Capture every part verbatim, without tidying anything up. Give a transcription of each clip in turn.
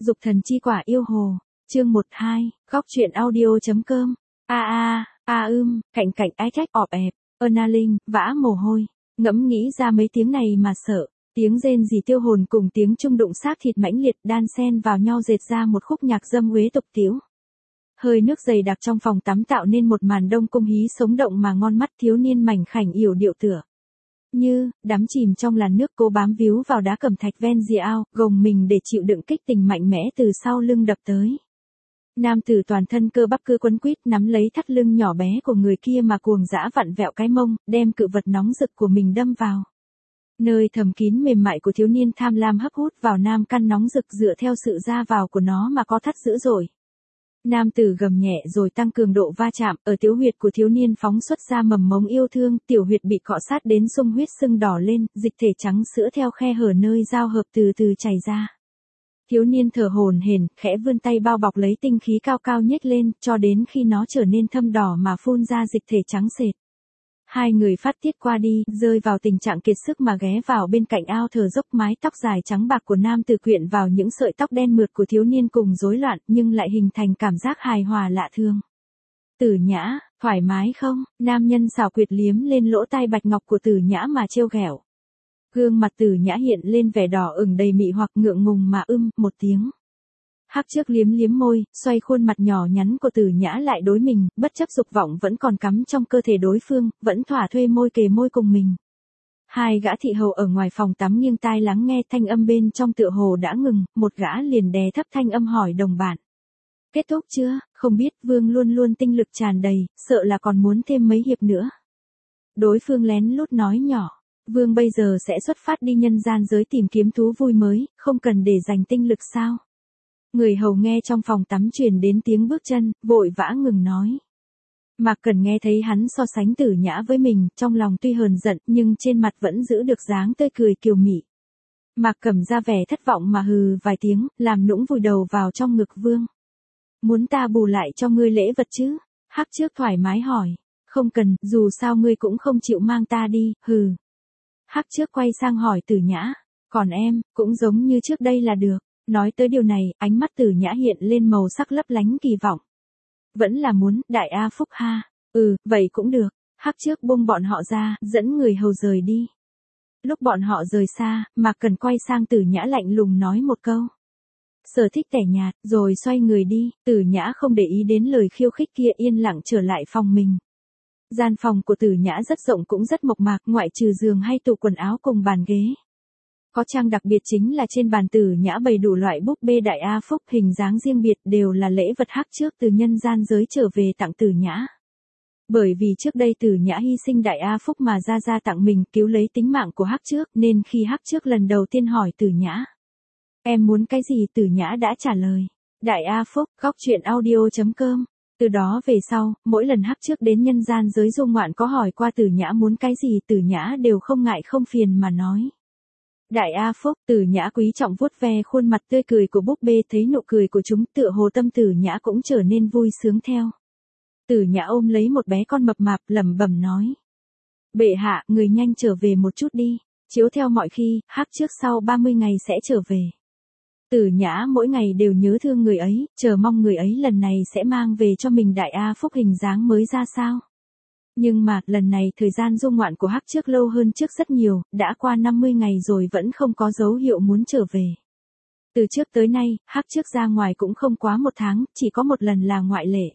Dục thần chi quả yêu hồ. Chương một hai, góc truyện audio.com. A a, a ưm, cạnh cạnh ái trách ọp ẹp, ơn linh, vã mồ hôi, ngẫm nghĩ ra mấy tiếng này mà sợ. Tiếng rên rỉ tiêu hồn cùng tiếng trung đụng xác thịt mãnh liệt đan xen vào nhau dệt ra một khúc nhạc dâm uế tục tĩu. Hơi nước dày đặc trong phòng tắm tạo nên một màn đông cung hí sống động mà ngon mắt. Thiếu niên mảnh khảnh yểu điệu tựa như đắm chìm trong làn nước, cố bám víu vào đá cẩm thạch ven rìa ao, gồng mình để chịu đựng kích tình mạnh mẽ từ sau lưng đập tới. Nam tử toàn thân cơ bắp cứ quấn quýt nắm lấy thắt lưng nhỏ bé của người kia mà cuồng dã vặn vẹo cái mông, đem cự vật nóng rực của mình đâm vào. Nơi thầm kín mềm mại của thiếu niên tham lam hấp hút vào nam căn nóng rực, dựa theo sự ra vào của nó mà có thắt dữ dội. Nam tử gầm nhẹ rồi tăng cường độ va chạm, ở tiểu huyệt của thiếu niên phóng xuất ra mầm mống yêu thương, tiểu huyệt bị cọ sát đến sung huyết sưng đỏ lên, dịch thể trắng sữa theo khe hở nơi giao hợp từ từ chảy ra. Thiếu niên thở hổn hển, khẽ vươn tay bao bọc lấy tinh khí cao cao nhếch lên, cho đến khi nó trở nên thâm đỏ mà phun ra dịch thể trắng sệt. Hai người phát tiết qua đi, rơi vào tình trạng kiệt sức mà ghé vào bên cạnh ao thở dốc. Mái tóc dài trắng bạc của nam tử quyện vào những sợi tóc đen mượt của thiếu niên cùng rối loạn, nhưng lại hình thành cảm giác hài hòa lạ thường. Tử Nhã, thoải mái không? Nam nhân xảo quyệt liếm lên lỗ tai bạch ngọc của Tử Nhã mà trêu ghẹo. Gương mặt Tử Nhã hiện lên vẻ đỏ ửng đầy mị hoặc, ngượng ngùng mà ưm một tiếng. Hắc trước liếm liếm môi, xoay khuôn mặt nhỏ nhắn của Tử Nhã lại đối mình, bất chấp dục vọng vẫn còn cắm trong cơ thể đối phương, vẫn thỏa thuê môi kề môi cùng mình. Hai gã thị hầu ở ngoài phòng tắm nghiêng tai lắng nghe thanh âm bên trong tựa hồ đã ngừng, một gã liền đè thấp thanh âm hỏi đồng bạn. Kết thúc chưa? Không biết, Vương luôn luôn tinh lực tràn đầy, sợ là còn muốn thêm mấy hiệp nữa. Đối phương lén lút nói nhỏ. Vương bây giờ sẽ xuất phát đi nhân gian giới tìm kiếm thú vui mới, không cần để dành tinh lực sao? Người hầu nghe trong phòng tắm truyền đến tiếng bước chân, vội vã ngừng nói. Mạc Cần nghe thấy hắn so sánh Tử Nhã với mình, trong lòng tuy hờn giận, nhưng trên mặt vẫn giữ được dáng tươi cười kiều mị. Mạc Cẩm ra vẻ thất vọng mà hừ vài tiếng, làm nũng vùi đầu vào trong ngực Vương. Muốn ta bù lại cho ngươi lễ vật chứ? Hắc trước thoải mái hỏi. Không cần, dù sao ngươi cũng không chịu mang ta đi, hừ. Hắc trước quay sang hỏi Tử Nhã. Còn em, cũng giống như trước đây là được. Nói tới điều này, ánh mắt Tử Nhã hiện lên màu sắc lấp lánh kỳ vọng. Vẫn là muốn, đại A Phúc ha. Ừ, vậy cũng được. Hắc trước buông bọn họ ra, dẫn người hầu rời đi. Lúc bọn họ rời xa, Mạc Cần quay sang Tử Nhã lạnh lùng nói một câu. Sở thích tẻ nhạt, rồi xoay người đi. Tử Nhã không để ý đến lời khiêu khích kia, yên lặng trở lại phòng mình. Gian phòng của Tử Nhã rất rộng cũng rất mộc mạc, ngoại trừ giường hay tủ quần áo cùng bàn ghế. Có trang đặc biệt chính là trên bàn Tử Nhã bày đủ loại búp bê đại A Phúc hình dáng riêng biệt, đều là lễ vật Hắc trước từ nhân gian giới trở về tặng Tử Nhã. Bởi vì trước đây Tử Nhã hy sinh đại A Phúc mà ra ra tặng mình, cứu lấy tính mạng của Hắc trước, nên khi Hắc trước lần đầu tiên hỏi Tử Nhã. Em muốn cái gì? Tử Nhã đã trả lời. Đại A Phúc, góc truyện audio.com. Từ đó về sau, mỗi lần Hắc trước đến nhân gian giới du ngoạn có hỏi qua Tử Nhã muốn cái gì, Tử Nhã đều không ngại không phiền mà nói. Đại A Phúc. Tử Nhã quý trọng vuốt ve khuôn mặt tươi cười của búp bê, thấy nụ cười của chúng tựa hồ tâm Tử Nhã cũng trở nên vui sướng theo. Tử Nhã ôm lấy một bé con mập mạp lẩm bẩm nói. Bệ hạ, người nhanh trở về một chút đi, chiếu theo mọi khi, Hắc trước sau ba mươi ngày sẽ trở về. Tử Nhã mỗi ngày đều nhớ thương người ấy, chờ mong người ấy lần này sẽ mang về cho mình đại A Phúc hình dáng mới ra sao. Nhưng mà, lần này thời gian du ngoạn của Hắc trước lâu hơn trước rất nhiều, đã qua năm mươi ngày rồi vẫn không có dấu hiệu muốn trở về. Từ trước tới nay, Hắc trước ra ngoài cũng không quá một tháng, chỉ có một lần là ngoại lệ.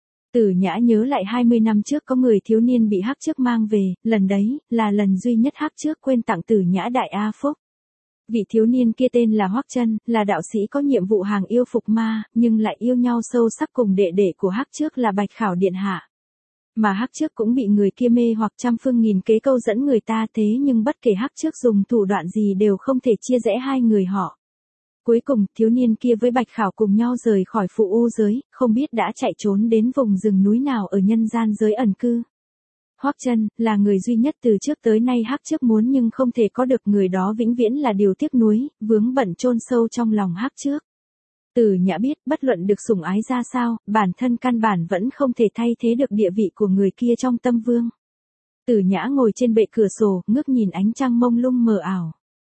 Tử Nhã nhớ lại hai mươi năm trước có người thiếu niên bị Hắc trước mang về, lần đấy, là lần duy nhất Hắc trước quên tặng Tử Nhã đại A Phúc. Vị thiếu niên kia tên là Hoắc Chân, là đạo sĩ có nhiệm vụ hàng yêu phục ma, nhưng lại yêu nhau sâu sắc cùng đệ đệ của Hắc trước là Bạch Khảo điện hạ. Mà Hắc trước cũng bị người kia mê hoặc trăm phương nghìn kế câu dẫn người ta, thế nhưng bất kể Hắc trước dùng thủ đoạn gì đều không thể chia rẽ hai người họ. Cuối cùng, thiếu niên kia với Bạch Khảo cùng nhau rời khỏi phụ u giới, không biết đã chạy trốn đến vùng rừng núi nào ở nhân gian giới ẩn cư. Hoắc Chân là người duy nhất từ trước tới nay Hắc trước muốn nhưng không thể có được, người đó vĩnh viễn là điều tiếc nuối, vướng bận chôn sâu trong lòng Hắc trước. Tử Nhã biết, bất luận được sủng ái ra sao, bản thân căn bản vẫn không thể thay thế được địa vị của người kia trong tâm Vương. Tử Nhã ngồi trên bệ cửa sổ, ngước nhìn ánh trăng mông lung mờ ảo.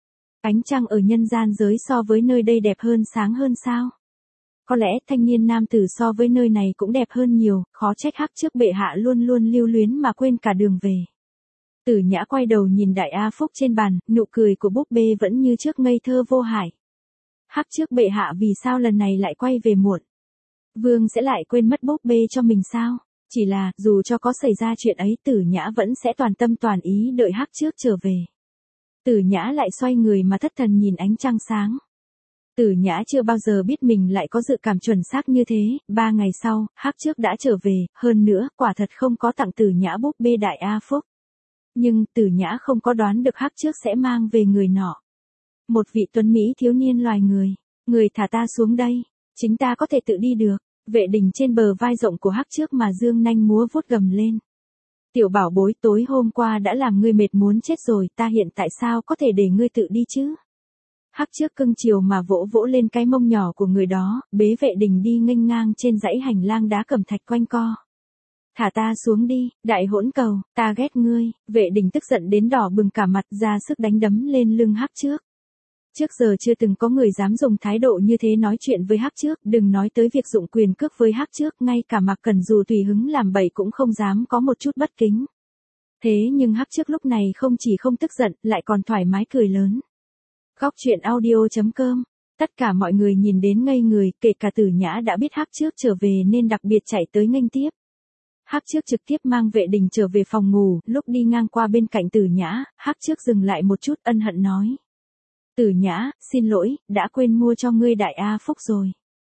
Ánh trăng ở nhân gian giới so với nơi đây đẹp hơn sáng hơn sao? Có lẽ thanh niên nam tử so với nơi này cũng đẹp hơn nhiều, khó trách Hắc Trước bệ hạ luôn luôn lưu luyến mà quên cả đường về. Tử Nhã quay đầu nhìn đại A Phúc trên bàn, nụ cười của búp bê vẫn như trước ngây thơ vô hại. Hắc Trước bệ hạ vì sao lần này lại quay về muộn? Vương sẽ lại quên mất búp bê cho mình sao? Chỉ là, dù cho có xảy ra chuyện ấy Tử Nhã vẫn sẽ toàn tâm toàn ý đợi Hắc Trước trở về. Tử Nhã lại xoay người mà thất thần nhìn ánh trăng sáng. Tử Nhã chưa bao giờ biết mình lại có dự cảm chuẩn xác như thế, ba ngày sau, Hắc Trước đã trở về, hơn nữa, quả thật không có tặng Tử Nhã búp bê đại A Phúc. Nhưng, Tử Nhã không có đoán được Hắc Trước sẽ mang về người nọ. Một vị tuấn Mỹ thiếu niên loài người. Người thả ta xuống đây, chính ta có thể tự đi được. Vệ Đình trên bờ vai rộng của Hắc Trước mà dương nanh múa vuốt gầm lên. Tiểu bảo bối, tối hôm qua đã làm ngươi mệt muốn chết rồi, ta hiện tại sao có thể để ngươi tự đi chứ? Hắc Trước cưng chiều mà vỗ vỗ lên cái mông nhỏ của người đó, bế Vệ Đình đi nghênh ngang trên dãy hành lang đá cẩm thạch quanh co. Thả ta xuống đi, đại hỗn cầu, ta ghét ngươi. Vệ Đình tức giận đến đỏ bừng cả mặt, ra sức đánh đấm lên lưng Hắc Trước. Trước giờ chưa từng có người dám dùng thái độ như thế nói chuyện với Hắc Trước, đừng nói tới việc dụng quyền cước với Hắc Trước, ngay cả Mạc Cẩn dù tùy hứng làm bậy cũng không dám có một chút bất kính. Thế nhưng Hắc Trước lúc này không chỉ không tức giận, lại còn thoải mái cười lớn. Góc truyện audio chấm com. Tất cả mọi người nhìn đến ngây người, kể cả Tử Nhã đã biết Hắc Trước trở về nên đặc biệt chạy tới nghênh tiếp. Hắc Trước trực tiếp mang Vệ Đình trở về phòng ngủ, lúc đi ngang qua bên cạnh Tử Nhã, Hắc Trước dừng lại một chút ân hận nói. Tử Nhã, xin lỗi, đã quên mua cho ngươi đại A Phúc rồi.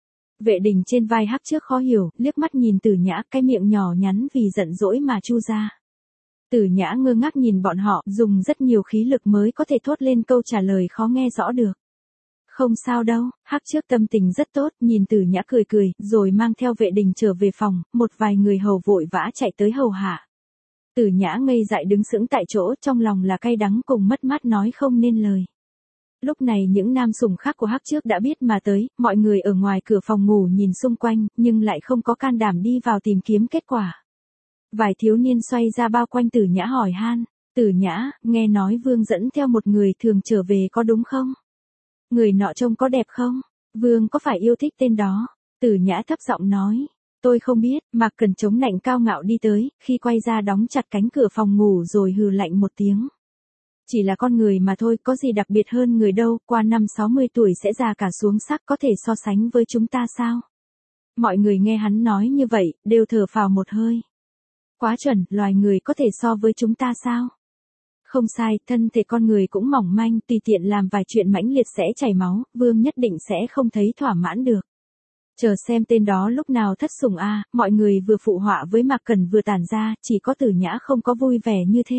Vệ Đình trên vai Hắc Trước khó hiểu, liếc mắt nhìn Tử Nhã, cái miệng nhỏ nhắn vì giận dỗi mà chu ra. Tử Nhã ngơ ngác nhìn bọn họ, dùng rất nhiều khí lực mới có thể thốt lên câu trả lời khó nghe rõ được. Không sao đâu, Hắc Trước tâm tình rất tốt, nhìn Tử Nhã cười cười, rồi mang theo Vệ Đình trở về phòng, một vài người hầu vội vã chạy tới hầu hạ. Tử Nhã ngây dại đứng sững tại chỗ, trong lòng là cay đắng cùng mất mát nói không nên lời. Lúc này những nam sủng khác của Hắc Trước đã biết mà tới, mọi người ở ngoài cửa phòng ngủ nhìn xung quanh, nhưng lại không có can đảm đi vào tìm kiếm kết quả. Vài thiếu niên xoay ra bao quanh Tử Nhã hỏi han, Tử Nhã, nghe nói Vương dẫn theo một người thường trở về có đúng không? Người nọ trông có đẹp không? Vương có phải yêu thích tên đó? Tử Nhã thấp giọng nói, tôi không biết. Mạc Cẩn chống nạnh cao ngạo đi tới, khi quay ra đóng chặt cánh cửa phòng ngủ rồi hừ lạnh một tiếng. Chỉ là con người mà thôi, có gì đặc biệt hơn người đâu, qua năm sáu mươi tuổi sẽ già cả xuống sắc, có thể so sánh với chúng ta sao? Mọi người nghe hắn nói như vậy, đều thở phào một hơi. Quá chuẩn, loài người có thể so với chúng ta sao? Không sai, thân thể con người cũng mỏng manh, tùy tiện làm vài chuyện mãnh liệt sẽ chảy máu, Vương nhất định sẽ không thấy thỏa mãn được. Chờ xem tên đó lúc nào thất sủng a. À, mọi người vừa phụ họa với Mạc Cẩn vừa tản ra, chỉ có Tử Nhã không có vui vẻ như thế.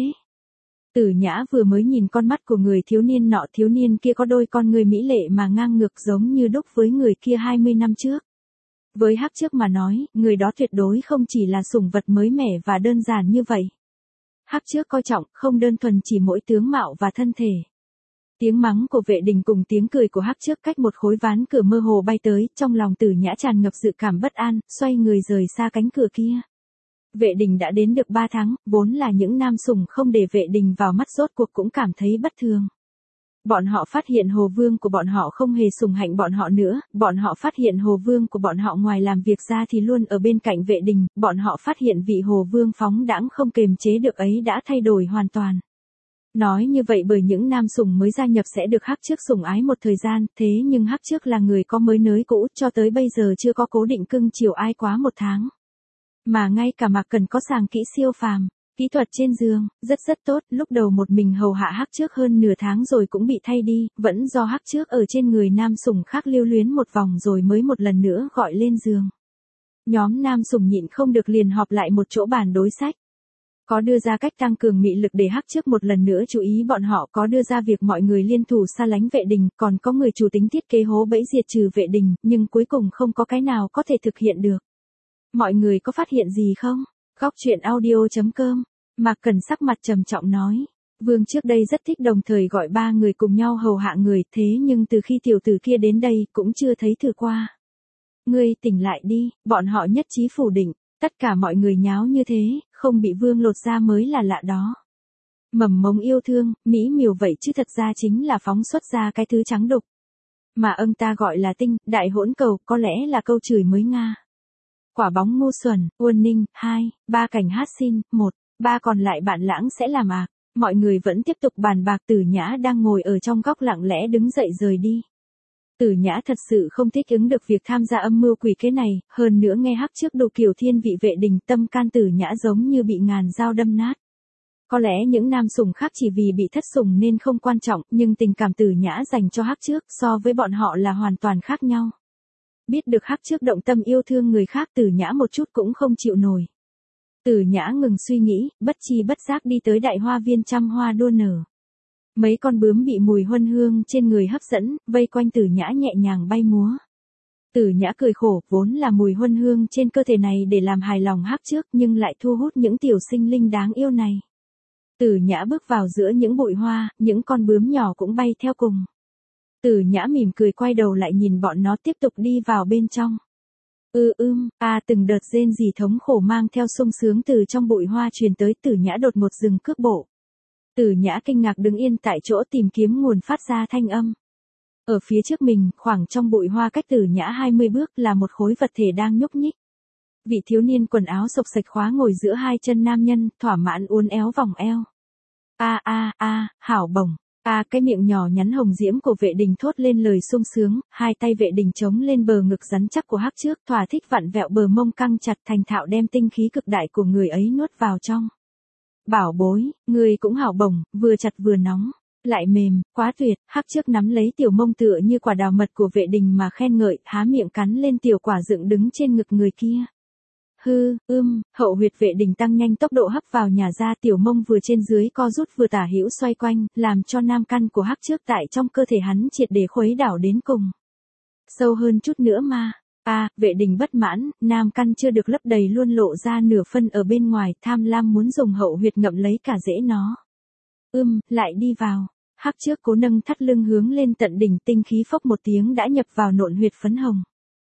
Tử Nhã vừa mới nhìn con mắt của người thiếu niên nọ, thiếu niên kia có đôi con người mỹ lệ mà ngang ngược giống như đúc với người kia hai mươi năm trước. Với Hắc Trước mà nói, người đó tuyệt đối không chỉ là sủng vật mới mẻ và đơn giản như vậy. Hắc Trước coi trọng, không đơn thuần chỉ mỗi tướng mạo và thân thể. Tiếng mắng của Vệ Đình cùng tiếng cười của Hắc Trước cách một khối ván cửa mơ hồ bay tới, trong lòng Tử Nhã tràn ngập dự cảm bất an, xoay người rời xa cánh cửa kia. Vệ Đình đã đến được ba tháng, vốn là những nam sủng không để Vệ Đình vào mắt rốt cuộc cũng cảm thấy bất thường. Bọn họ phát hiện Hồ Vương của bọn họ không hề sủng hạnh bọn họ nữa, bọn họ phát hiện Hồ Vương của bọn họ ngoài làm việc ra thì luôn ở bên cạnh Vệ Đình, bọn họ phát hiện vị Hồ Vương phóng đãng không kềm chế được ấy đã thay đổi hoàn toàn. Nói như vậy bởi những nam sủng mới gia nhập sẽ được Hắc Trước sủng ái một thời gian, thế nhưng Hắc Trước là người có mới nới cũ, cho tới bây giờ chưa có cố định cưng chiều ai quá một tháng. Mà ngay cả Mạc Cẩn có sàng kỹ siêu phàm, kỹ thuật trên giường, rất rất tốt, lúc đầu một mình hầu hạ Hắc Trước hơn nửa tháng rồi cũng bị thay đi, vẫn do Hắc Trước ở trên người nam sủng khác lưu luyến một vòng rồi mới một lần nữa gọi lên giường. Nhóm nam sủng nhịn không được liền họp lại một chỗ bàn đối sách. Có đưa ra cách tăng cường mị lực để Hắc Trước một lần nữa chú ý bọn họ, có đưa ra việc mọi người liên thủ xa lánh Vệ Đình, còn có người chủ tính thiết kế hố bẫy diệt trừ Vệ Đình, nhưng cuối cùng không có cái nào có thể thực hiện được. Mọi người có phát hiện gì không? Góc truyện audio chấm com. Mạc Cẩn sắc mặt trầm trọng nói. Vương trước đây rất thích đồng thời gọi ba người cùng nhau hầu hạ người, thế nhưng từ khi tiểu tử kia đến đây cũng chưa thấy thử qua. Ngươi tỉnh lại đi, bọn họ nhất trí phủ định, tất cả mọi người nháo như thế, không bị Vương lột ra mới là lạ đó. Mầm mống yêu thương, mỹ miều vậy chứ thật ra chính là phóng xuất ra cái thứ trắng đục. Mà ông ta gọi là tinh, đại hỗn cầu, có lẽ là câu chửi mới Nga. Quả bóng ngu xuẩn, Uôn Ninh, hai, ba cảnh hát xin, một, ba còn lại bạn lãng sẽ làm ạc. Mọi người vẫn tiếp tục bàn bạc. Tử Nhã đang ngồi ở trong góc lặng lẽ đứng dậy rời đi. Tử Nhã thật sự không thích ứng được việc tham gia âm mưu quỷ kế này, hơn nữa nghe hắc trước đồ kiểu thiên vị vệ đình, tâm can Tử Nhã giống như bị ngàn dao đâm nát. Có lẽ những nam sủng khác chỉ vì bị thất sủng nên không quan trọng, nhưng tình cảm Tử Nhã dành cho hắc trước so với bọn họ là hoàn toàn khác nhau. Biết được hắc trước động tâm yêu thương người khác, Tử Nhã một chút cũng không chịu nổi. Tử Nhã ngừng suy nghĩ, bất chi bất giác đi tới đại hoa viên trăm hoa đua nở. Mấy con bướm bị mùi huân hương trên người hấp dẫn, vây quanh Tử Nhã nhẹ nhàng bay múa. Tử Nhã cười khổ, vốn là mùi huân hương trên cơ thể này để làm hài lòng hắc trước nhưng lại thu hút những tiểu sinh linh đáng yêu này. Tử Nhã bước vào giữa những bụi hoa, những con bướm nhỏ cũng bay theo cùng. Tử Nhã mỉm cười quay đầu lại nhìn bọn nó tiếp tục đi vào bên trong. Ư ưm, a từng đợt rên rỉ thống khổ mang theo sung sướng từ trong bụi hoa truyền tới. Tử Nhã đột một dừng cước bộ. Tử Nhã kinh ngạc đứng yên tại chỗ tìm kiếm nguồn phát ra thanh âm. Ở phía trước mình, khoảng trong bụi hoa cách Tử Nhã hai mươi bước là một khối vật thể đang nhúc nhích. Vị thiếu niên quần áo xộc xệch khóa ngồi giữa hai chân nam nhân, thỏa mãn uốn éo vòng eo. A a a, hảo bổng. A à, cái miệng nhỏ nhắn hồng diễm của vệ đình thốt lên lời sung sướng, hai tay vệ đình chống lên bờ ngực rắn chắc của hắc trước, thỏa thích vặn vẹo bờ mông căng chặt, thành thạo đem tinh khí cực đại của người ấy nuốt vào trong. Bảo bối, người cũng hảo bổng, vừa chặt vừa nóng, lại mềm, quá tuyệt. Hắc trước nắm lấy tiểu mông tựa như quả đào mật của vệ đình mà khen ngợi, há miệng cắn lên tiểu quả dựng đứng trên ngực người kia. Hư, ưm, hậu huyệt vệ đình tăng nhanh tốc độ hấp vào nhà ra, tiểu mông vừa trên dưới co rút vừa tả hữu xoay quanh, làm cho nam căn của hắc trước tại trong cơ thể hắn triệt để khuấy đảo đến cùng. Sâu hơn chút nữa mà. A, à, vệ đình bất mãn, nam căn chưa được lấp đầy luôn lộ ra nửa phân ở bên ngoài, tham lam muốn dùng hậu huyệt ngậm lấy cả rễ nó. Ưm, lại đi vào. Hắc trước cố nâng thắt lưng hướng lên tận đỉnh, tinh khí phốc một tiếng đã nhập vào nộn huyệt phấn hồng.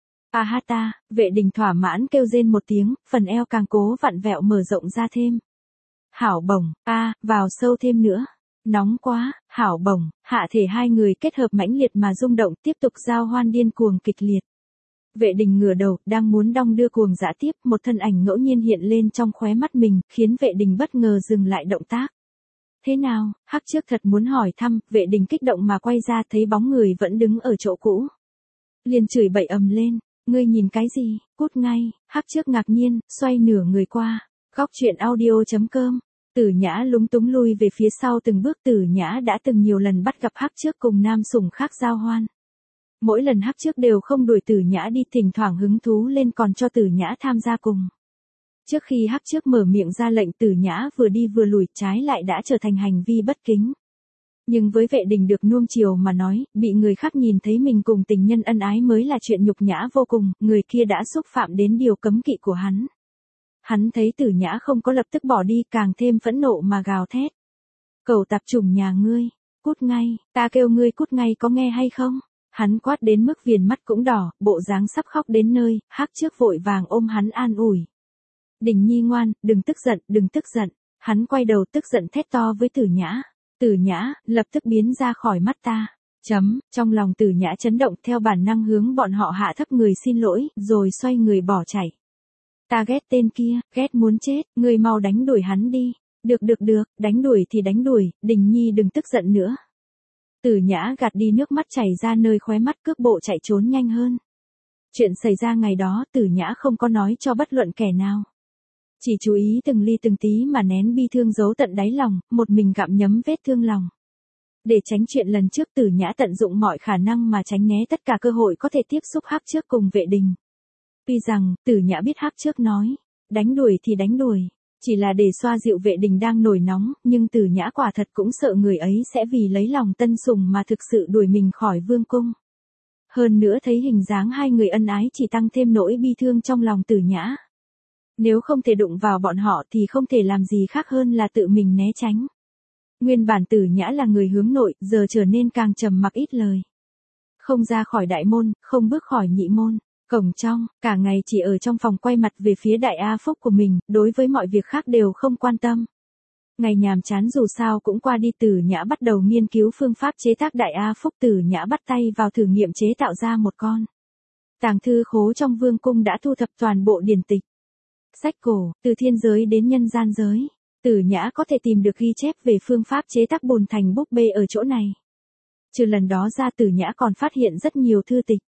A ha ta, vệ đình thỏa mãn kêu rên một tiếng, phần eo càng cố vặn vẹo mở rộng ra thêm. Hảo bổng, a, à, vào sâu thêm nữa. Nóng quá, hảo bổng, hạ thể hai người kết hợp mãnh liệt mà rung động, tiếp tục giao hoan điên cuồng kịch liệt. Vệ đình ngửa đầu, đang muốn đong đưa cuồng dã tiếp, một thân ảnh ngẫu nhiên hiện lên trong khóe mắt mình, khiến vệ đình bất ngờ dừng lại động tác. Thế nào, hắc trước thật muốn hỏi thăm, vệ đình kích động mà quay ra thấy bóng người vẫn đứng ở chỗ cũ. Liền chửi bậy ầm lên. Ngươi nhìn cái gì, cút ngay. Hắc trước ngạc nhiên, xoay nửa người qua. Góc truyện audio chấm com. Tử Nhã lúng túng lui về phía sau từng bước. Tử Nhã đã từng nhiều lần bắt gặp hắc trước cùng nam sủng khác giao hoan. Mỗi lần hắc trước đều không đuổi Tử Nhã đi, thỉnh thoảng hứng thú lên còn cho Tử Nhã tham gia cùng. Trước khi hắc trước mở miệng ra lệnh, Tử Nhã vừa đi vừa lùi, trái lại đã trở thành hành vi bất kính. Nhưng với vệ đình được nuông chiều mà nói, bị người khác nhìn thấy mình cùng tình nhân ân ái mới là chuyện nhục nhã vô cùng, người kia đã xúc phạm đến điều cấm kỵ của hắn. Hắn thấy Tử Nhã không có lập tức bỏ đi, càng thêm phẫn nộ mà gào thét. Cẩu tạp chủng nhà ngươi, cút ngay, ta kêu ngươi cút ngay có nghe hay không? Hắn quát đến mức viền mắt cũng đỏ, bộ dáng sắp khóc đến nơi, hắc trước vội vàng ôm hắn an ủi. Đình nhi ngoan, đừng tức giận, đừng tức giận. Hắn quay đầu tức giận thét to với Tử Nhã. Tử Nhã, lập tức biến ra khỏi mắt ta. Chấm, trong lòng Tử Nhã chấn động, theo bản năng hướng bọn họ hạ thấp người xin lỗi, rồi xoay người bỏ chạy. Ta ghét tên kia, ghét muốn chết, ngươi mau đánh đuổi hắn đi. Được được được, đánh đuổi thì đánh đuổi, Đình nhi đừng tức giận nữa. Tử Nhã gạt đi nước mắt chảy ra nơi khóe mắt, cước bộ chạy trốn nhanh hơn. Chuyện xảy ra ngày đó, Tử Nhã không có nói cho bất luận kẻ nào. Chỉ chú ý từng ly từng tí mà nén bi thương giấu tận đáy lòng, một mình gặm nhấm vết thương lòng. Để tránh chuyện lần trước, Tử Nhã tận dụng mọi khả năng mà tránh né tất cả cơ hội có thể tiếp xúc hắc trước cùng vệ đình. Tuy rằng, Tử Nhã biết hắc trước nói, đánh đuổi thì đánh đuổi, chỉ là để xoa dịu vệ đình đang nổi nóng, nhưng Tử Nhã quả thật cũng sợ người ấy sẽ vì lấy lòng tân sủng mà thực sự đuổi mình khỏi vương cung. Hơn nữa thấy hình dáng hai người ân ái chỉ tăng thêm nỗi bi thương trong lòng Tử Nhã. Nếu không thể đụng vào bọn họ thì không thể làm gì khác hơn là tự mình né tránh. Nguyên bản Tử Nhã là người hướng nội, giờ trở nên càng trầm mặc ít lời. Không ra khỏi đại môn, không bước khỏi nhị môn. Cổng trong, cả ngày chỉ ở trong phòng quay mặt về phía đại A Phúc của mình, đối với mọi việc khác đều không quan tâm. Ngày nhàm chán dù sao cũng qua đi, Tử Nhã bắt đầu nghiên cứu phương pháp chế tác đại A Phúc. Tử Nhã bắt tay vào thử nghiệm chế tạo ra một con tàng thư khố trong vương cung, đã thu thập toàn bộ điển tịch, sách cổ, từ thiên giới đến nhân gian giới. Tử Nhã có thể tìm được ghi chép về phương pháp chế tác bùn thành búp bê ở chỗ này. Trừ lần đó ra, Tử Nhã còn phát hiện rất nhiều thư tịch,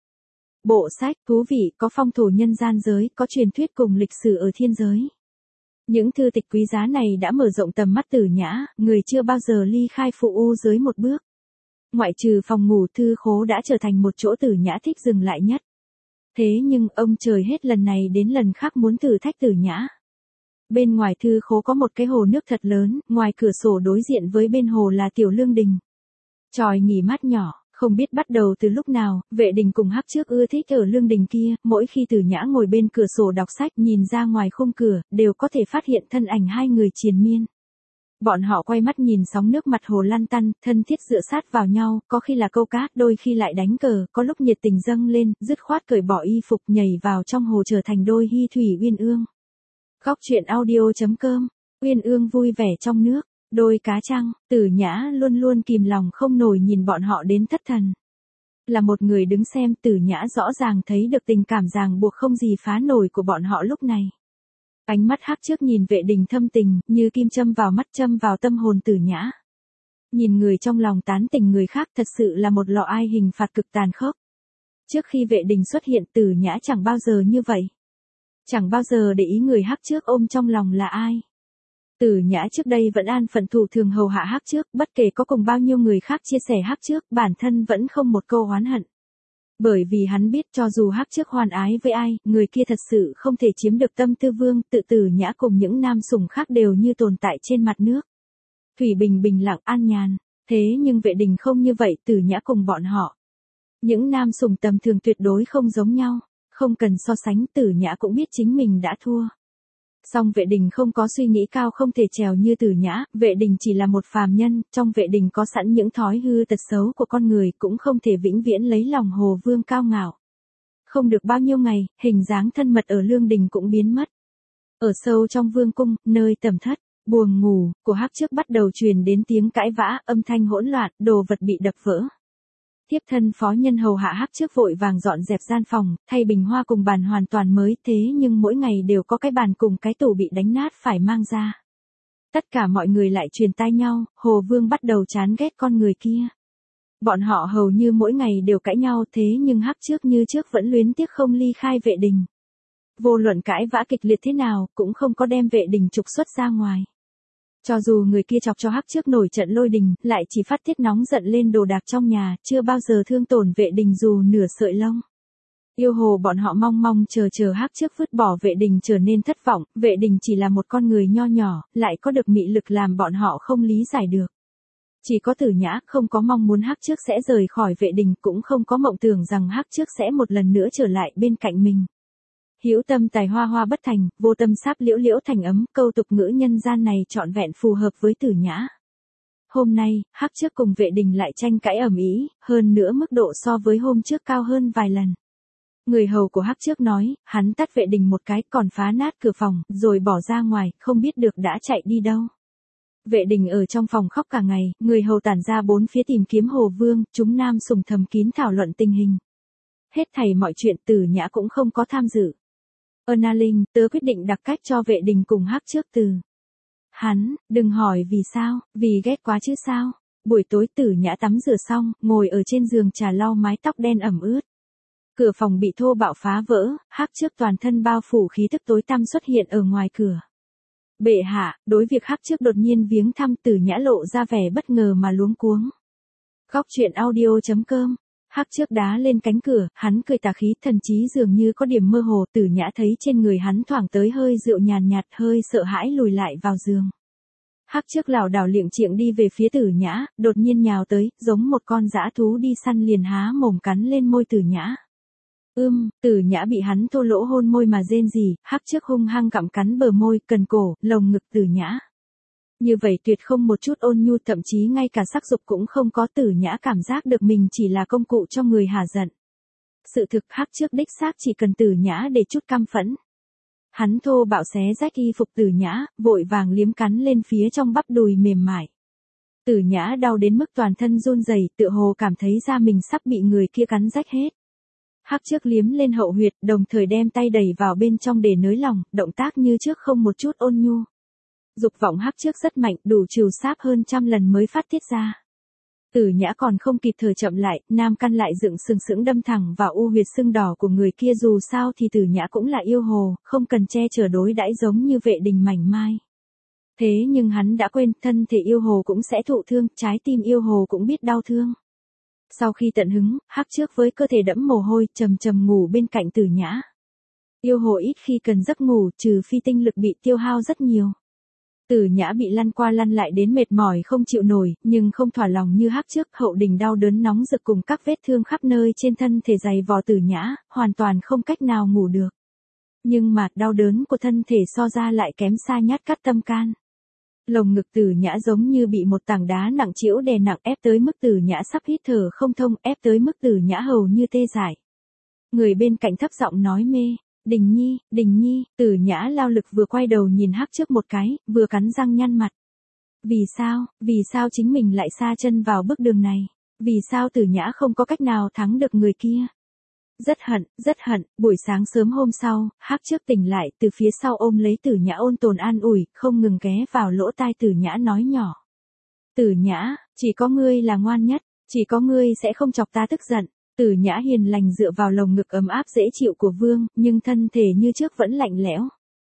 bộ sách thú vị, có phong thổ nhân gian giới, có truyền thuyết cùng lịch sử ở thiên giới. Những thư tịch quý giá này đã mở rộng tầm mắt Tử Nhã, người chưa bao giờ ly khai phụ u giới một bước. Ngoại trừ phòng ngủ, thư khố đã trở thành một chỗ Tử Nhã thích dừng lại nhất. Thế nhưng ông trời hết lần này đến lần khác muốn thử thách Tử Nhã. Bên ngoài thư khố có một cái hồ nước thật lớn, ngoài cửa sổ đối diện với bên hồ là tiểu lương đình. Tròi nghỉ mát nhỏ, không biết bắt đầu từ lúc nào, Vệ Đình cùng Hắc Trước ưa thích ở lương đình kia, mỗi khi Tử Nhã ngồi bên cửa sổ đọc sách, nhìn ra ngoài khung cửa, đều có thể phát hiện thân ảnh hai người triền miên. Bọn họ quay mắt nhìn sóng nước mặt hồ lăn tăn, thân thiết dựa sát vào nhau, có khi là câu cá, đôi khi lại đánh cờ, có lúc nhiệt tình dâng lên, dứt khoát cởi bỏ y phục nhảy vào trong hồ trở thành đôi hy thủy uyên ương. Góc truyện audio chấm com, uyên ương vui vẻ trong nước, đôi cá trăng. Tử Nhã luôn luôn kìm lòng không nổi nhìn bọn họ đến thất thần. Là một người đứng xem, Tử Nhã rõ ràng thấy được tình cảm ràng buộc không gì phá nổi của bọn họ lúc này. Ánh mắt Hắc Trước nhìn Vệ Đình thâm tình, như kim châm vào mắt, châm vào tâm hồn Tử Nhã. Nhìn người trong lòng tán tỉnh người khác, thật sự là một lọ ai hình phạt cực tàn khốc. Trước khi Vệ Đình xuất hiện, Tử Nhã chẳng bao giờ như vậy. Chẳng bao giờ để ý người Hắc Trước ôm trong lòng là ai. Tử Nhã trước đây vẫn an phận thủ thường hầu hạ Hắc Trước, bất kể có cùng bao nhiêu người khác chia sẻ Hắc Trước, bản thân vẫn không một câu oán hận. Bởi vì hắn biết cho dù Hắc Trước hoan ái với ai, người kia thật sự không thể chiếm được tâm tư vương, tự Tử Nhã cùng những nam sủng khác đều như tồn tại trên mặt nước. Thủy bình bình lặng an nhàn, thế nhưng Vệ Đình không như vậy, Tử Nhã cùng bọn họ. Những nam sủng tầm thường tuyệt đối không giống nhau, không cần so sánh, Tử Nhã cũng biết chính mình đã thua. Song Vệ Đình không có suy nghĩ cao không thể trèo như Tử Nhã, Vệ Đình chỉ là một phàm nhân, trong Vệ Đình có sẵn những thói hư tật xấu của con người, cũng không thể vĩnh viễn lấy lòng Hồ Vương cao ngạo. Không được bao nhiêu ngày, hình dáng thân mật ở lương đình cũng biến mất. Ở sâu trong vương cung, nơi tẩm thất, buồng ngủ của Hắc Trước bắt đầu truyền đến tiếng cãi vã, âm thanh hỗn loạn, đồ vật bị đập vỡ. Tiếp thân phó nhân hầu hạ Hắc Trước vội vàng dọn dẹp gian phòng, thay bình hoa cùng bàn hoàn toàn mới, thế nhưng mỗi ngày đều có cái bàn cùng cái tủ bị đánh nát phải mang ra. Tất cả mọi người lại truyền tai nhau, Hồ Vương bắt đầu chán ghét con người kia. Bọn họ hầu như mỗi ngày đều cãi nhau, thế nhưng Hắc Trước như trước vẫn luyến tiếc không ly khai Vệ Đình. Vô luận cãi vã kịch liệt thế nào, cũng không có đem Vệ Đình trục xuất ra ngoài. Cho dù người kia chọc cho Hắc Trước nổi trận lôi đình, lại chỉ phát tiết nóng giận lên đồ đạc trong nhà, chưa bao giờ thương tổn Vệ Đình dù nửa sợi lông. Yêu hồ bọn họ mong mong chờ chờ Hắc Trước vứt bỏ Vệ Đình trở nên thất vọng, Vệ Đình chỉ là một con người nho nhỏ, lại có được mị lực làm bọn họ không lý giải được. Chỉ có Tử Nhã không có mong muốn Hắc Trước sẽ rời khỏi Vệ Đình, cũng không có mộng tưởng rằng Hắc Trước sẽ một lần nữa trở lại bên cạnh mình. Hữu tâm tài hoa hoa bất thành, vô tâm sáp liễu liễu thành ấm, câu tục ngữ nhân gian này trọn vẹn phù hợp với Tử Nhã. Hôm nay, Hắc Trước cùng Vệ Đình lại tranh cãi ầm ĩ, hơn nữa mức độ so với hôm trước cao hơn vài lần. Người hầu của Hắc Trước nói, hắn tát Vệ Đình một cái, còn phá nát cửa phòng, rồi bỏ ra ngoài, không biết được đã chạy đi đâu. Vệ Đình ở trong phòng khóc cả ngày, người hầu tản ra bốn phía tìm kiếm Hồ Vương, chúng nam sùng thầm kín thảo luận tình hình. Hết thảy mọi chuyện Tử Nhã cũng không có tham dự. Ân Linh, tớ quyết định đặc cách cho Vệ Đình cùng Hắc Trước từ. Hắn, đừng hỏi vì sao, vì ghét quá chứ sao. Buổi tối Tử Nhã tắm rửa xong, ngồi ở trên giường trà lau mái tóc đen ẩm ướt. Cửa phòng bị thô bạo phá vỡ, Hắc Trước toàn thân bao phủ khí tức tối tăm xuất hiện ở ngoài cửa. Bệ hạ, đối việc Hắc Trước đột nhiên viếng thăm, Tử Nhã lộ ra vẻ bất ngờ mà luống cuống. Góc truyện audio chấm com. Hắc Trước đá lên cánh cửa, hắn cười tà khí, thần trí dường như có điểm mơ hồ, Tử Nhã thấy trên người hắn thoảng tới hơi rượu nhàn nhạt, hơi sợ hãi lùi lại vào giường. Hắc Trước lảo đảo liệng chiệng đi về phía Tử Nhã, đột nhiên nhào tới, giống một con dã thú đi săn liền há mồm cắn lên môi Tử Nhã. Ưm, Tử Nhã bị hắn thô lỗ hôn môi mà rên rỉ, Hắc Trước hung hăng gặm cắn bờ môi, cần cổ, lồng ngực Tử Nhã. Như vậy tuyệt không một chút ôn nhu, thậm chí ngay cả sắc dục cũng không có. Tử Nhã cảm giác được mình chỉ là công cụ cho người hả giận. Sự thực Hắc Trước đích xác chỉ cần Tử Nhã để chút căm phẫn. hắn thô bạo xé rách y phục Tử Nhã, vội vàng liếm cắn lên phía trong bắp đùi mềm mại. Tử Nhã đau đến mức toàn thân run rẩy, tựa hồ cảm thấy da mình sắp bị người kia cắn rách hết. Hắc Trước liếm lên hậu huyệt, đồng thời đem tay đẩy vào bên trong để nới lỏng, động tác như trước không một chút ôn nhu. Dục vọng Hắc Trước rất mạnh, đủ trìu sáp hơn trăm lần mới phát tiết ra. Tử Nhã còn không kịp thở chậm lại, nam căn lại dựng sừng sững đâm thẳng vào u huyệt sưng đỏ của người kia, dù sao thì Tử Nhã cũng là yêu hồ, không cần che chở đối đãi giống như Vệ Đình mảnh mai. Thế nhưng hắn đã quên, thân thể yêu hồ cũng sẽ thụ thương, trái tim yêu hồ cũng biết đau thương. Sau khi tận hứng, Hắc Trước với cơ thể đẫm mồ hôi, trầm trầm ngủ bên cạnh Tử Nhã. Yêu hồ ít khi cần giấc ngủ, trừ phi tinh lực bị tiêu hao rất nhiều. Tử Nhã bị lăn qua lăn lại đến mệt mỏi không chịu nổi, nhưng không thỏa lòng như Hắc Trước, hậu đình đau đớn nóng rực cùng các vết thương khắp nơi trên thân thể dày vò Tử Nhã, hoàn toàn không cách nào ngủ được. Nhưng mà, đau đớn của thân thể so ra lại kém xa nhát cắt tâm can. Lồng ngực Tử Nhã giống như bị một tảng đá nặng trĩu đè nặng, ép tới mức Tử Nhã sắp hít thở không thông, ép tới mức Tử Nhã hầu như tê dại. Người bên cạnh thấp giọng nói mê, Đình Nhi, Đình Nhi, Tử Nhã lao lực vừa quay đầu nhìn Hắc Trước một cái, vừa cắn răng nhăn mặt. Vì sao, vì sao chính mình lại sa chân vào bước đường này? Vì sao Tử Nhã không có cách nào thắng được người kia? Rất hận, rất hận, buổi sáng sớm hôm sau, Hắc Trước tỉnh lại, từ phía sau ôm lấy Tử Nhã ôn tồn an ủi, không ngừng ghé vào lỗ tai Tử Nhã nói nhỏ. Tử Nhã, chỉ có ngươi là ngoan nhất, chỉ có ngươi sẽ không chọc ta tức giận. Tử Nhã hiền lành dựa vào lồng ngực ấm áp dễ chịu của Vương, nhưng thân thể như trước vẫn lạnh lẽo.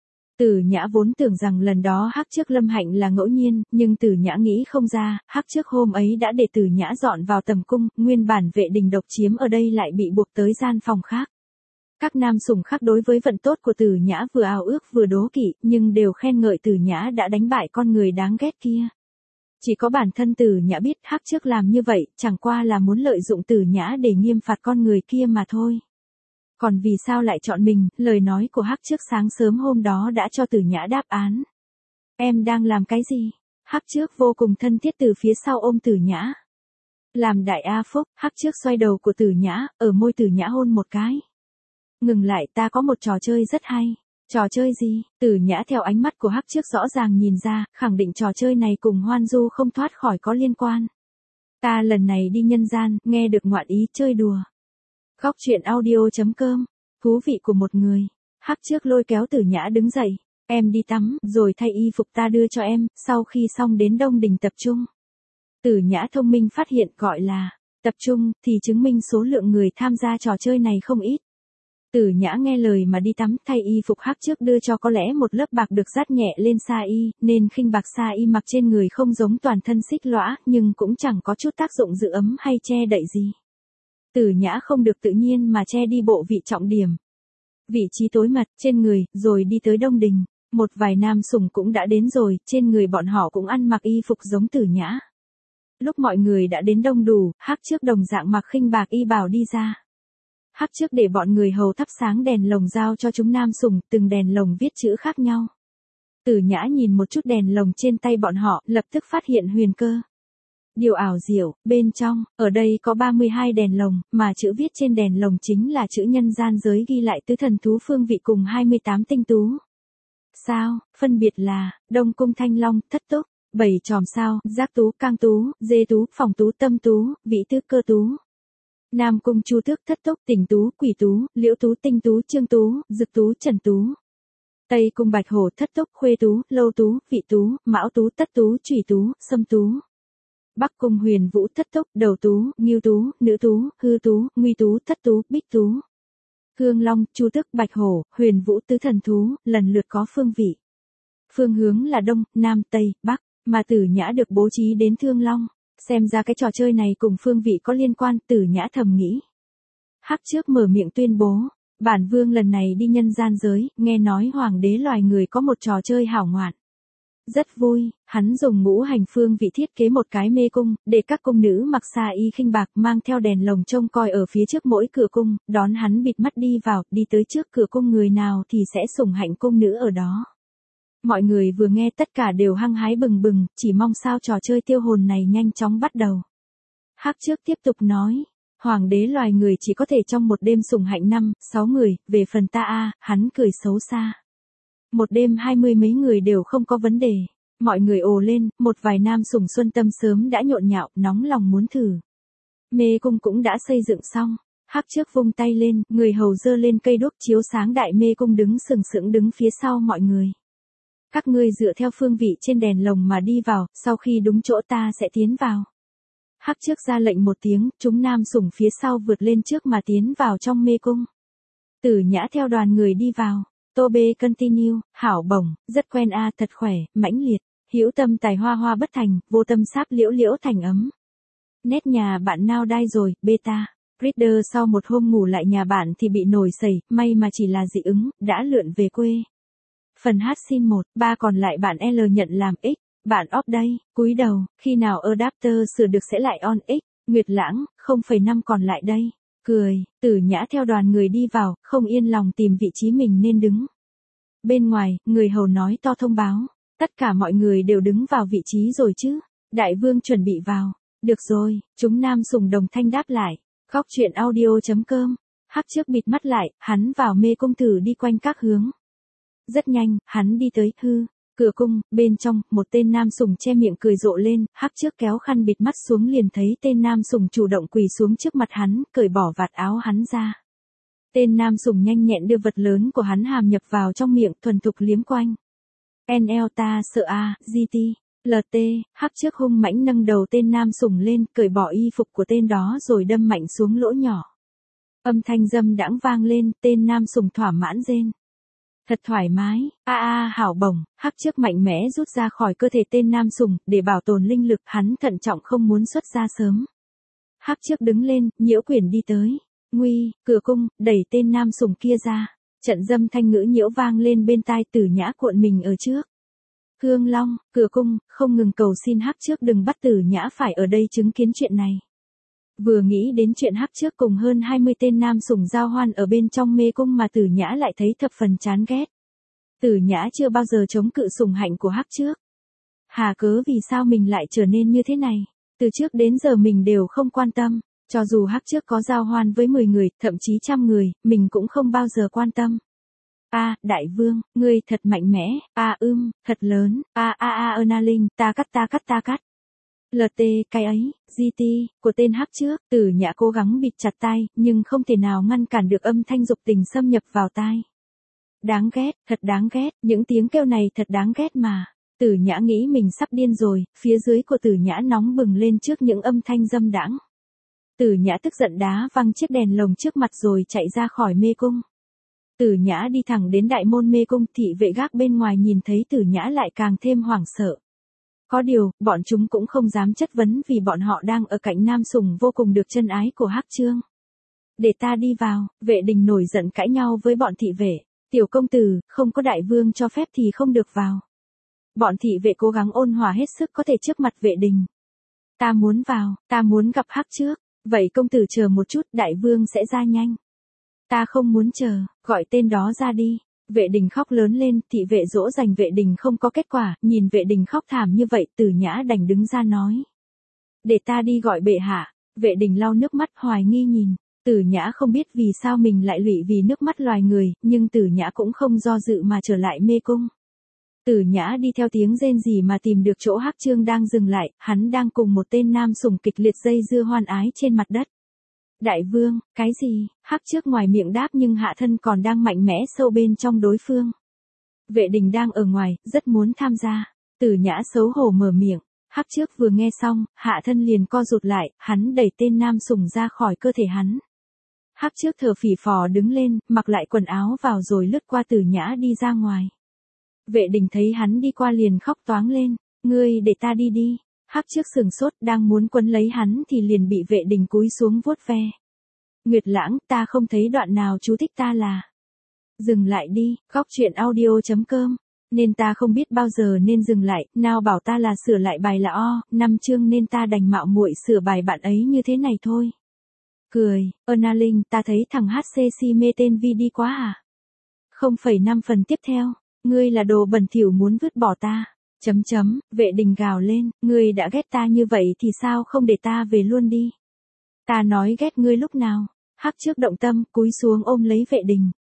Tử Nhã vốn tưởng rằng lần đó Hắc Trước lâm hạnh là ngẫu nhiên, nhưng Tử Nhã nghĩ không ra, Hắc Trước hôm ấy đã để Tử Nhã dọn vào tầm cung, nguyên bản Vệ Đình độc chiếm ở đây lại bị buộc tới gian phòng khác. Các nam sủng khác đối với vận tốt của Tử Nhã vừa ao ước vừa đố kỵ, nhưng đều khen ngợi Tử Nhã đã đánh bại con người đáng ghét kia. Chỉ có bản thân Tử Nhã biết Hắc Trước làm như vậy, chẳng qua là muốn lợi dụng Tử Nhã để nghiêm phạt con người kia mà thôi. Còn vì sao lại chọn mình, lời nói của Hắc Trước sáng sớm hôm đó đã cho Tử Nhã đáp án. Em đang làm cái gì? Hắc Trước vô cùng thân thiết từ phía sau ôm Tử Nhã. Làm đại A Phúc, Hắc Trước xoay đầu của Tử Nhã, ở môi Tử Nhã hôn một cái. Ngừng lại, ta có một trò chơi rất hay. Trò chơi gì? Tử Nhã theo ánh mắt của Hắc Trước rõ ràng nhìn ra, khẳng định trò chơi này cùng Hoan Du không thoát khỏi có liên quan. Ta lần này đi nhân gian, nghe được ngoạn ý chơi đùa. Góc truyện audio chấm com, thú vị của một người. Hắc Trước lôi kéo Tử Nhã đứng dậy. Em đi tắm, rồi thay y phục ta đưa cho em, sau khi xong đến Đông Đình tập trung. Tử Nhã thông minh phát hiện gọi là tập trung, thì chứng minh số lượng người tham gia trò chơi này không ít. Tử Nhã nghe lời mà đi tắm, thay y phục Hắc Trước đưa cho, có lẽ một lớp bạc được dát nhẹ lên sa y, nên khinh bạc sa y mặc trên người không giống toàn thân xích lõa, nhưng cũng chẳng có chút tác dụng giữ ấm hay che đậy gì. Tử Nhã không được tự nhiên mà che đi bộ vị trọng điểm. Vị trí tối mật, trên người, rồi đi tới Đông Đình. Một vài nam sủng cũng đã đến rồi, trên người bọn họ cũng ăn mặc y phục giống Tử Nhã. Lúc mọi người đã đến đông đủ, Hắc Trước đồng dạng mặc khinh bạc y bào đi ra. Hắc Trước để bọn người hầu thắp sáng đèn lồng giao cho chúng nam sủng, từng đèn lồng viết chữ khác nhau. Tử Nhã nhìn một chút đèn lồng trên tay bọn họ, lập tức phát hiện huyền cơ. Điều ảo diệu, bên trong, ở đây có ba mươi hai đèn lồng, mà chữ viết trên đèn lồng chính là chữ nhân gian giới ghi lại tứ thần thú phương vị cùng hai mươi tám tinh tú. Sao, phân biệt là, Đông Cung Thanh Long, Thất Túc, bảy chòm sao, Giác Tú, Cang Tú, Dê Tú, Phòng Tú, Tâm Tú, Vị Tứ, Cơ Tú. Nam Cung Chu Tước, Thất Túc, Tình Tú, Quỷ Tú, Liễu Tú, Tinh Tú, Trương Tú, Dực Tú, Trần Tú. Tây Cung Bạch Hổ, Thất Túc, Khuê Tú, Lâu Tú, Vị Tú, Mão Tú, Tất Tú, Chủy Tú, Sâm Tú. Bắc Cung Huyền Vũ, Thất Túc, Đầu Tú, Ngưu Tú, Nữ Tú, Hư Tú, Nguy Tú, Thất Tú, Bích Tú. Hương Long, Chu Tước, Bạch Hổ, Huyền Vũ tứ thần thú, lần lượt có phương vị. Phương hướng là Đông, Nam, Tây, Bắc, mà Tử Nhã được bố trí đến Thương Long. Xem ra cái trò chơi này cùng phương vị có liên quan, Tử Nhã thầm nghĩ. Hắc Trước mở miệng tuyên bố, bản vương lần này đi nhân gian giới, nghe nói hoàng đế loài người có một trò chơi hảo ngoạn. Rất vui, hắn dùng ngũ hành phương vị thiết kế một cái mê cung, để các cung nữ mặc sa y khinh bạc mang theo đèn lồng trông coi ở phía trước mỗi cửa cung, đón hắn bịt mắt đi vào, đi tới trước cửa cung người nào thì sẽ sủng hạnh cung nữ ở đó. Mọi người vừa nghe tất cả đều hăng hái bừng bừng, chỉ mong sao trò chơi tiêu hồn này nhanh chóng bắt đầu. Hắc Trước tiếp tục nói, hoàng đế loài người chỉ có thể trong một đêm sủng hạnh năm, sáu người, về phần ta a, hắn cười xấu xa. Một đêm hai mươi mấy người đều không có vấn đề. Mọi người ồ lên, một vài nam sủng xuân tâm sớm đã nhộn nhạo, nóng lòng muốn thử. Mê cung cũng đã xây dựng xong. Hắc trước vung tay lên, người hầu dơ lên cây đuốc chiếu sáng đại mê cung đứng sừng sững đứng phía sau mọi người. Các ngươi dựa theo phương vị trên đèn lồng mà đi vào, sau khi đúng chỗ ta sẽ tiến vào. Hắc trước ra lệnh một tiếng, chúng nam sủng phía sau vượt lên trước mà tiến vào trong mê cung. Tử Nhã theo đoàn người đi vào. Tô Bê continue, hảo bổng, rất quen a à, thật khỏe, mãnh liệt, hữu tâm tài hoa hoa bất thành, vô tâm sáp liễu liễu thành ấm. Nét nhà bạn nao đai rồi, beta. Reader sau một hôm ngủ lại nhà bạn thì bị nổi sẩy, may mà chỉ là dị ứng, đã lượn về quê. Phần H xin một, ba còn lại bạn L nhận làm X, bạn off đây, cúi đầu, khi nào adapter sửa được sẽ lại on X, Nguyệt Lãng, không phẩy năm còn lại đây. Cười, Tử Nhã theo đoàn người đi vào, không yên lòng tìm vị trí mình nên đứng. Bên ngoài, người hầu nói to thông báo, tất cả mọi người đều đứng vào vị trí rồi chứ, đại vương chuẩn bị vào, được rồi, chúng nam sủng đồng thanh đáp lại, góc truyện audio.com, Hắc trước bịt mắt lại, hắn vào mê cung thử đi quanh các hướng. Rất nhanh, hắn đi tới, hư, cửa cung, bên trong, một tên nam sủng che miệng cười rộ lên, Hắc trước kéo khăn bịt mắt xuống liền thấy tên nam sủng chủ động quỳ xuống trước mặt hắn, cởi bỏ vạt áo hắn ra. Tên nam sủng nhanh nhẹn đưa vật lớn của hắn hàm nhập vào trong miệng, thuần thục liếm quanh. en lờ ta sợ a, giê tê, lờ tê, Hắc trước hung mãnh nâng đầu tên nam sủng lên, cởi bỏ y phục của tên đó rồi đâm mạnh xuống lỗ nhỏ. Âm thanh dâm đãng vang lên, tên nam sủng thỏa mãn rên. Thật thoải mái, a a hảo bổng, Hắc trước mạnh mẽ rút ra khỏi cơ thể tên nam sủng, để bảo tồn linh lực, hắn thận trọng không muốn xuất ra sớm. Hắc trước đứng lên, nhiễu quyển đi tới. Nguy, cửa cung, đẩy tên nam sủng kia ra. Trận dâm thanh ngữ nhiễu vang lên bên tai Tử Nhã cuộn mình ở trước. Hương Long, cửa cung, không ngừng cầu xin Hắc trước đừng bắt Tử Nhã phải ở đây chứng kiến chuyện này. Vừa nghĩ đến chuyện Hắc trước cùng hơn hai mươi tên nam sủng giao hoan ở bên trong mê cung mà Tử Nhã lại thấy thập phần chán ghét. Tử Nhã chưa bao giờ chống cự sủng hạnh của Hắc trước. Hà cớ vì sao mình lại trở nên như thế này, từ trước đến giờ mình đều không quan tâm, cho dù Hắc trước có giao hoan với mười người, thậm chí trăm người, mình cũng không bao giờ quan tâm. A, đại vương, ngươi thật mạnh mẽ, a ưm, thật lớn, a a a ơ linh, ta cắt ta cắt ta cắt. lờ tê, cái ấy, giê tê, của tên Hắc trước, Tử Nhã cố gắng bịt chặt tai, nhưng không thể nào ngăn cản được âm thanh dục tình xâm nhập vào tai. Đáng ghét, thật đáng ghét, những tiếng kêu này thật đáng ghét mà. Tử Nhã nghĩ mình sắp điên rồi, phía dưới của Tử Nhã nóng bừng lên trước những âm thanh dâm đãng. Tử Nhã tức giận đá văng chiếc đèn lồng trước mặt rồi chạy ra khỏi mê cung. Tử Nhã đi thẳng đến đại môn mê cung, thị vệ gác bên ngoài nhìn thấy Tử Nhã lại càng thêm hoảng sợ. Có điều, bọn chúng cũng không dám chất vấn vì bọn họ đang ở cạnh nam sủng vô cùng được chân ái của Hắc Chương. Để ta đi vào, vệ đình nổi giận cãi nhau với bọn thị vệ. Tiểu công tử, không có đại vương cho phép thì không được vào. Bọn thị vệ cố gắng ôn hòa hết sức có thể trước mặt vệ đình. Ta muốn vào, ta muốn gặp Hắc trước. Vậy công tử chờ một chút, đại vương sẽ ra nhanh. Ta không muốn chờ, gọi tên đó ra đi. Vệ đình khóc lớn lên, thị vệ dỗ dành vệ đình không có kết quả, nhìn vệ đình khóc thảm như vậy, Tử Nhã đành đứng ra nói. Để ta đi gọi bệ hạ. Vệ đình lau nước mắt hoài nghi nhìn. Tử Nhã không biết vì sao mình lại lụy vì nước mắt loài người, nhưng Tử Nhã cũng không do dự mà trở lại mê cung. Tử Nhã đi theo tiếng rên rỉ mà tìm được chỗ Hắc Chương đang dừng lại, hắn đang cùng một tên nam sủng kịch liệt dây dưa hoan ái trên mặt đất. Đại vương, cái gì? Hắc trước ngoài miệng đáp nhưng hạ thân còn đang mạnh mẽ sâu bên trong đối phương. Vệ đình đang ở ngoài, rất muốn tham gia. Tử Nhã xấu hổ mở miệng. Hắc trước vừa nghe xong, hạ thân liền co rụt lại, hắn đẩy tên nam sủng ra khỏi cơ thể hắn. Hắc trước thở phì phò đứng lên, mặc lại quần áo vào rồi lướt qua Tử Nhã đi ra ngoài. Vệ đình thấy hắn đi qua liền khóc toáng lên, ngươi để ta đi đi. Hắc trước sừng sốt đang muốn quấn lấy hắn thì liền bị vệ đình cúi xuống vuốt ve. Nguyệt Lãng, ta không thấy đoạn nào chú thích ta là. Dừng lại đi, góc truyện audio.com. Nên ta không biết bao giờ nên dừng lại, nào bảo ta là sửa lại bài là o, năm chương nên ta đành mạo muội sửa bài bạn ấy như thế này thôi. Cười, Ân Linh, ta thấy thằng hát xê si mê tên Vi đi quá à. không phẩy năm phần tiếp theo, ngươi là đồ bẩn thỉu muốn vứt bỏ ta. Chấm chấm, vệ đình gào lên, ngươi đã ghét ta như vậy thì sao không để ta về luôn đi. Ta nói ghét ngươi lúc nào. Hắc trước động tâm, cúi xuống ôm lấy vệ đình.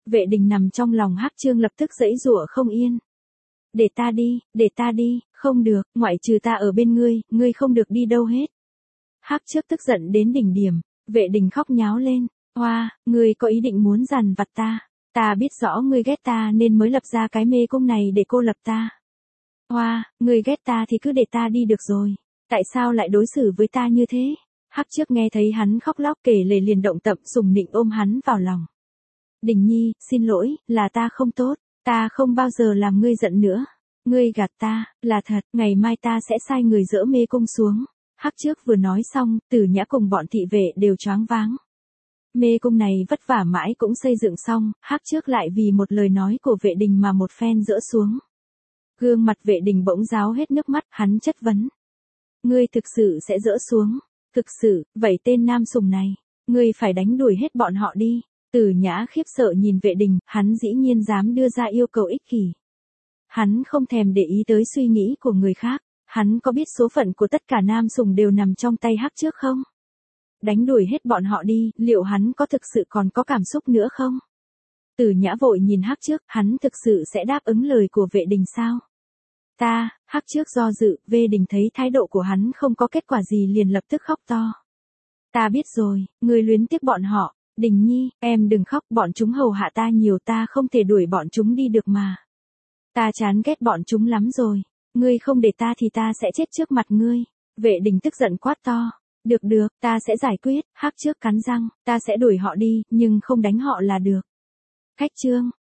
Vệ Đình nằm trong lòng Hắc Trương lập tức giãy giụa không yên. Để ta đi, để ta đi, không được, ngoại trừ ta ở bên ngươi, ngươi không được đi đâu hết. Hắc Trước tức giận đến đỉnh điểm, Vệ Đình khóc nháo lên, hoa, ngươi có ý định muốn giàn vặt ta, ta biết rõ ngươi ghét ta nên mới lập ra cái mê cung này để cô lập ta. Hoa, ngươi ghét ta thì cứ để ta đi được rồi, tại sao lại đối xử với ta như thế? Hắc Trước nghe thấy hắn khóc lóc kể lể liền động tâm sùng nịnh ôm hắn vào lòng. Đình Nhi, xin lỗi, là ta không tốt, ta không bao giờ làm ngươi giận nữa. Ngươi gạt ta, là thật, ngày mai ta sẽ sai người dỡ mê cung xuống. Hắc Trước vừa nói xong, Tử Nhã cùng bọn thị vệ đều choáng váng. Mê cung này vất vả mãi cũng xây dựng xong, Hắc Trước lại vì một lời nói của Vệ Đình mà một phen dỡ xuống. Gương mặt Vệ Đình bỗng ráo hết nước mắt, hắn chất vấn. Ngươi thực sự sẽ dỡ xuống, thực sự, vậy tên nam sùng này, ngươi phải đánh đuổi hết bọn họ đi. Tử Nhã khiếp sợ nhìn Vệ Đình, hắn dĩ nhiên dám đưa ra yêu cầu ích kỷ. Hắn không thèm để ý tới suy nghĩ của người khác, hắn có biết số phận của tất cả nam sùng đều nằm trong tay Hắc Trước không? Đánh đuổi hết bọn họ đi, liệu hắn có thực sự còn có cảm xúc nữa không? Tử Nhã vội nhìn Hắc Trước, hắn thực sự sẽ đáp ứng lời của Vệ Đình sao? Ta, Hắc Trước do dự, Vệ Đình thấy thái độ của hắn không có kết quả gì liền lập tức khóc to. Ta biết rồi, ngươi luyến tiếc bọn họ, Đình Nhi, em đừng khóc, bọn chúng hầu hạ ta nhiều, ta không thể đuổi bọn chúng đi được mà. Ta chán ghét bọn chúng lắm rồi, ngươi không để ta thì ta sẽ chết trước mặt ngươi. Vệ Đình tức giận quát to. Được được, ta sẽ giải quyết. Hắc Trước cắn răng, ta sẽ đuổi họ đi, nhưng không đánh họ là được. Khách Trương,